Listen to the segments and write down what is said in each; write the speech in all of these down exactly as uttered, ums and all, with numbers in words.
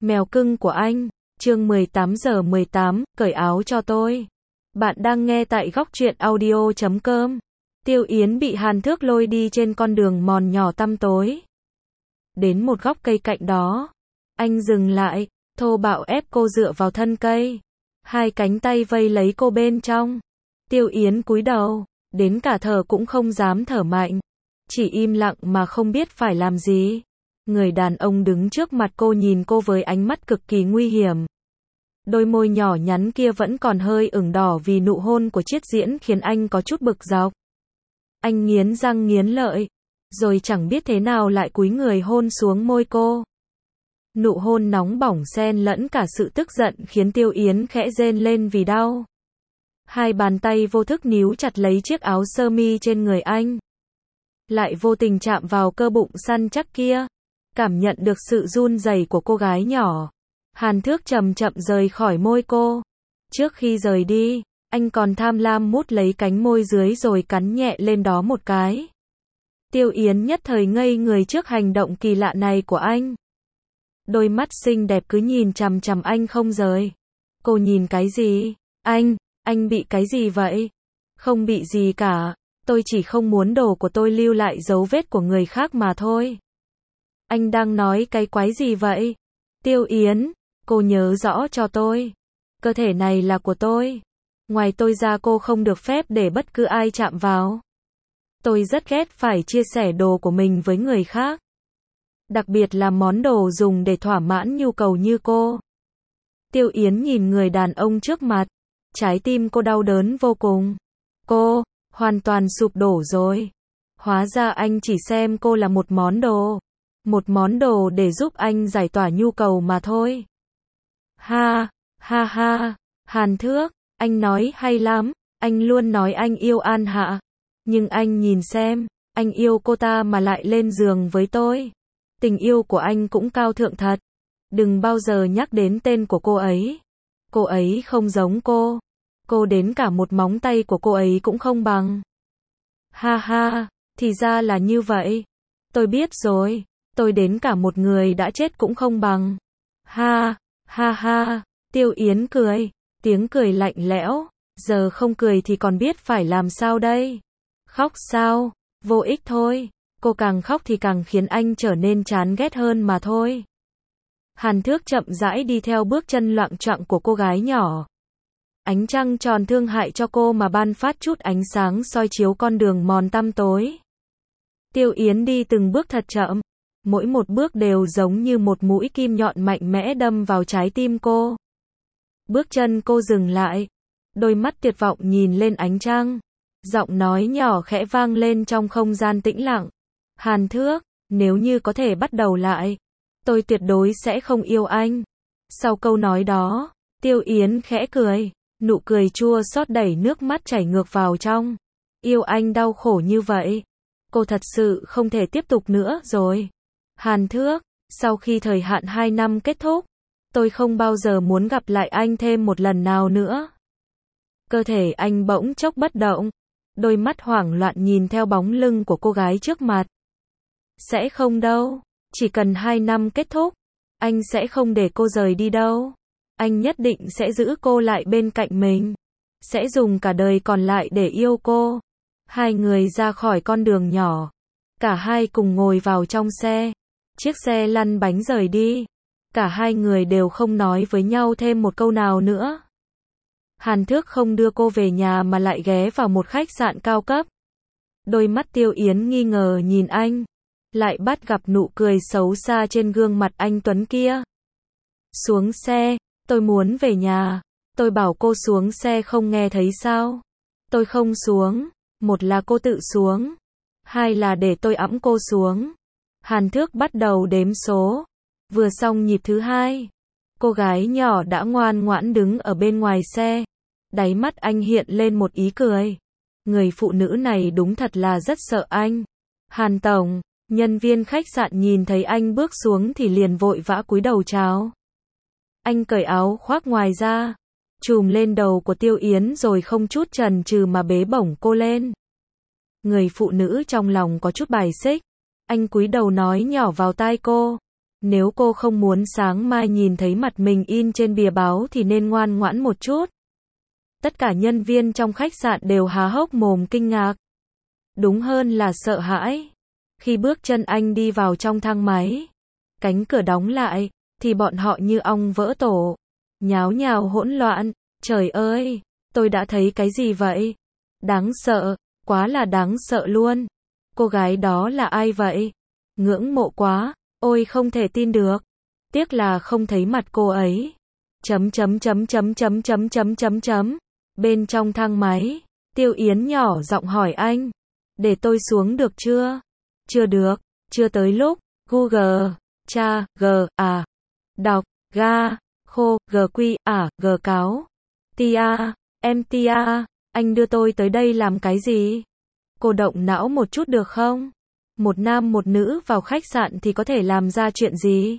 Mèo cưng của anh, chương mười tám giờ mười tám, cởi áo cho tôi. Bạn đang nghe tại góc truyện audio chấm com. Tiêu Yến bị Hàn Thước lôi đi trên con đường mòn nhỏ tăm tối. Đến một góc cây cạnh đó, anh dừng lại, thô bạo ép cô dựa vào thân cây. Hai cánh tay vây lấy cô bên trong. Tiêu Yến cúi đầu, đến cả thở cũng không dám thở mạnh. Chỉ im lặng mà không biết phải làm gì. Người đàn ông đứng trước mặt cô nhìn cô với ánh mắt cực kỳ nguy hiểm. Đôi môi nhỏ nhắn kia vẫn còn hơi ửng đỏ vì nụ hôn của Chiết Diễn khiến anh có chút bực dọc. Anh nghiến răng nghiến lợi, rồi chẳng biết thế nào lại cúi người hôn xuống môi cô. Nụ hôn nóng bỏng xen lẫn cả sự tức giận khiến Tiêu Yến khẽ rên lên vì đau. Hai bàn tay vô thức níu chặt lấy chiếc áo sơ mi trên người anh. Lại vô tình chạm vào cơ bụng săn chắc kia. Cảm nhận được sự run rẩy của cô gái nhỏ. Hàn Thước chậm chậm rời khỏi môi cô. Trước khi rời đi, anh còn tham lam mút lấy cánh môi dưới rồi cắn nhẹ lên đó một cái. Tiêu Yến nhất thời ngây người trước hành động kỳ lạ này của anh. Đôi mắt xinh đẹp cứ nhìn chằm chằm anh không rời. Cô nhìn cái gì? Anh, anh bị cái gì vậy? Không bị gì cả, tôi chỉ không muốn đồ của tôi lưu lại dấu vết của người khác mà thôi. Anh đang nói cái quái gì vậy? Tiêu Yến, cô nhớ rõ cho tôi. Cơ thể này là của tôi. Ngoài tôi ra cô không được phép để bất cứ ai chạm vào. Tôi rất ghét phải chia sẻ đồ của mình với người khác. Đặc biệt là món đồ dùng để thỏa mãn nhu cầu như cô. Tiêu Yến nhìn người đàn ông trước mặt. Trái tim cô đau đớn vô cùng. Cô, hoàn toàn sụp đổ rồi. Hóa ra anh chỉ xem cô là một món đồ. Một món đồ để giúp anh giải tỏa nhu cầu mà thôi. Ha, ha ha, Hàn Thước, anh nói hay lắm, anh luôn nói anh yêu An Hạ. Nhưng anh nhìn xem, anh yêu cô ta mà lại lên giường với tôi. Tình yêu của anh cũng cao thượng thật. Đừng bao giờ nhắc đến tên của cô ấy. Cô ấy không giống cô. Cô đến cả một móng tay của cô ấy cũng không bằng. Ha ha, thì ra là như vậy. Tôi biết rồi. Tôi đến cả một người đã chết cũng không bằng. Ha, ha ha, Tiêu Yến cười, tiếng cười lạnh lẽo, giờ không cười thì còn biết phải làm sao đây? Khóc sao? Vô ích thôi, cô càng khóc thì càng khiến anh trở nên chán ghét hơn mà thôi. Hàn Thước chậm rãi đi theo bước chân loạng choạng của cô gái nhỏ. Ánh trăng tròn thương hại cho cô mà ban phát chút ánh sáng soi chiếu con đường mòn tăm tối. Tiêu Yến đi từng bước thật chậm. Mỗi một bước đều giống như một mũi kim nhọn mạnh mẽ đâm vào trái tim cô. Bước chân cô dừng lại. Đôi mắt tuyệt vọng nhìn lên ánh trăng. Giọng nói nhỏ khẽ vang lên trong không gian tĩnh lặng. Hàn Thước, nếu như có thể bắt đầu lại, tôi tuyệt đối sẽ không yêu anh. Sau câu nói đó, Tiêu Yến khẽ cười. Nụ cười chua xót đẩy nước mắt chảy ngược vào trong. Yêu anh đau khổ như vậy. Cô thật sự không thể tiếp tục nữa rồi. Hàn Thước, sau khi thời hạn hai năm kết thúc, tôi không bao giờ muốn gặp lại anh thêm một lần nào nữa. Cơ thể anh bỗng chốc bất động, đôi mắt hoảng loạn nhìn theo bóng lưng của cô gái trước mặt. Sẽ không đâu, chỉ cần hai năm kết thúc, anh sẽ không để cô rời đi đâu. Anh nhất định sẽ giữ cô lại bên cạnh mình, sẽ dùng cả đời còn lại để yêu cô. Hai người ra khỏi con đường nhỏ, cả hai cùng ngồi vào trong xe. Chiếc xe lăn bánh rời đi. Cả hai người đều không nói với nhau thêm một câu nào nữa. Hàn Thước không đưa cô về nhà mà lại ghé vào một khách sạn cao cấp. Đôi mắt Tiêu Yến nghi ngờ nhìn anh. Lại bắt gặp nụ cười xấu xa trên gương mặt anh tuấn kia. Xuống xe, tôi muốn về nhà. Tôi bảo cô xuống xe không nghe thấy sao? Tôi không xuống. Một là cô tự xuống. Hai là để tôi ẵm cô xuống. Hàn Thước bắt đầu đếm số. Vừa xong nhịp thứ hai, cô gái nhỏ đã ngoan ngoãn đứng ở bên ngoài xe. Đáy mắt anh hiện lên một ý cười. Người phụ nữ này đúng thật là rất sợ anh. Hàn tổng, nhân viên khách sạn nhìn thấy anh bước xuống thì liền vội vã cúi đầu chào. Anh cởi áo khoác ngoài ra, trùm lên đầu của Tiêu Yến rồi không chút chần chừ mà bế bổng cô lên. Người phụ nữ trong lòng có chút bài xích. Anh cúi đầu nói nhỏ vào tai cô. Nếu cô không muốn sáng mai nhìn thấy mặt mình in trên bìa báo thì nên ngoan ngoãn một chút. Tất cả nhân viên trong khách sạn đều há hốc mồm kinh ngạc. Đúng hơn là sợ hãi. Khi bước chân anh đi vào trong thang máy, cánh cửa đóng lại, thì bọn họ như ong vỡ tổ. Nháo nhào hỗn loạn. Trời ơi, tôi đã thấy cái gì vậy? Đáng sợ, quá là đáng sợ luôn. Cô gái đó là ai vậy? Ngưỡng mộ quá, ôi không thể tin được. Tiếc là không thấy mặt cô ấy. Chấm chấm chấm chấm chấm chấm chấm chấm chấm. Bên trong thang máy, Tiêu Yến nhỏ giọng hỏi anh. Để tôi xuống được chưa? Chưa được, chưa tới lúc. Google, cha, g, à. Đọc, ga, khô, gq, à, g cáo. Tia, em Tia, anh đưa tôi tới đây làm cái gì? Cô động não một chút được không? Một nam một nữ vào khách sạn thì có thể làm ra chuyện gì?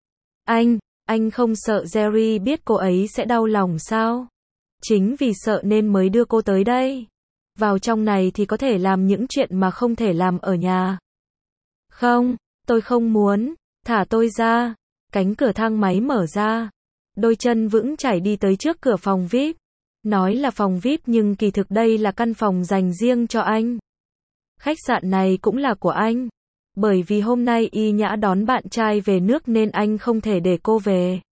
Anh, anh không sợ Jerry biết cô ấy sẽ đau lòng sao? Chính vì sợ nên mới đưa cô tới đây. Vào trong này thì có thể làm những chuyện mà không thể làm ở nhà. Không, tôi không muốn, thả tôi ra. Cánh cửa thang máy mở ra. Đôi chân vững chãi đi tới trước cửa phòng vi ai pi. Nói là phòng vi ai pi nhưng kỳ thực đây là căn phòng dành riêng cho anh. Khách sạn này cũng là của anh. Bởi vì hôm nay Y Nhã đón bạn trai về nước nên anh không thể để cô về.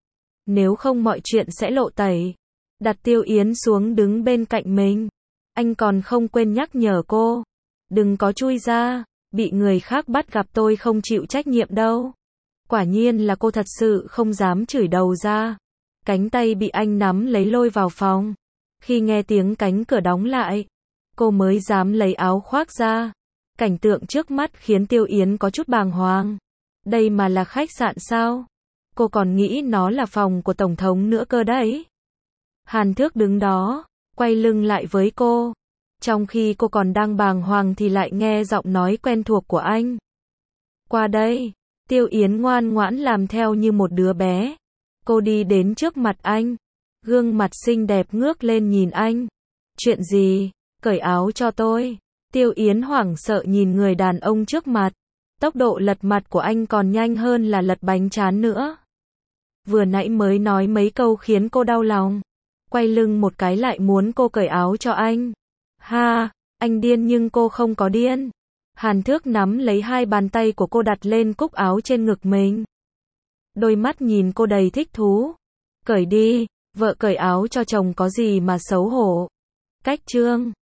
Nếu không mọi chuyện sẽ lộ tẩy. Đặt Tiêu Yến xuống đứng bên cạnh mình. Anh còn không quên nhắc nhở cô. Đừng có chui ra, bị người khác bắt gặp tôi không chịu trách nhiệm đâu. Quả nhiên là cô thật sự không dám chửi đầu ra. Cánh tay bị anh nắm lấy lôi vào phòng. Khi nghe tiếng cánh cửa đóng lại, cô mới dám lấy áo khoác ra. Cảnh tượng trước mắt khiến Tiêu Yến có chút bàng hoàng. Đây mà là khách sạn sao? Cô còn nghĩ nó là phòng của Tổng thống nữa cơ đấy. Hàn Thước đứng đó, quay lưng lại với cô. Trong khi cô còn đang bàng hoàng thì lại nghe giọng nói quen thuộc của anh. Qua đây. Tiêu Yến ngoan ngoãn làm theo như một đứa bé. Cô đi đến trước mặt anh. Gương mặt xinh đẹp ngước lên nhìn anh. Chuyện gì? Cởi áo cho tôi. Tiêu Yến hoảng sợ nhìn người đàn ông trước mặt. Tốc độ lật mặt của anh còn nhanh hơn là lật bánh tráng nữa. Vừa nãy mới nói mấy câu khiến cô đau lòng. Quay lưng một cái lại muốn cô cởi áo cho anh. Ha, anh điên nhưng cô không có điên. Hàn Thước nắm lấy hai bàn tay của cô đặt lên cúc áo trên ngực mình. Đôi mắt nhìn cô đầy thích thú. Cởi đi, vợ cởi áo cho chồng có gì mà xấu hổ. Cách chương